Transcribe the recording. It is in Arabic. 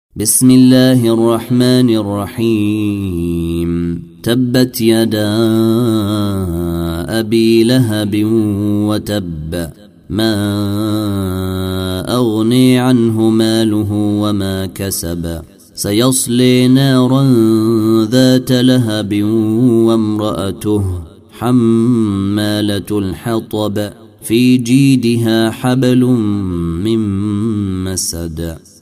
بسم الله الرحمن الرحيم تبت يدا أبي لهب وتب ما أغني عنه ماله وما كسب سيصلي نارا ذات لهب وامرأته حمالة الحطب في جيدها حبل من مسد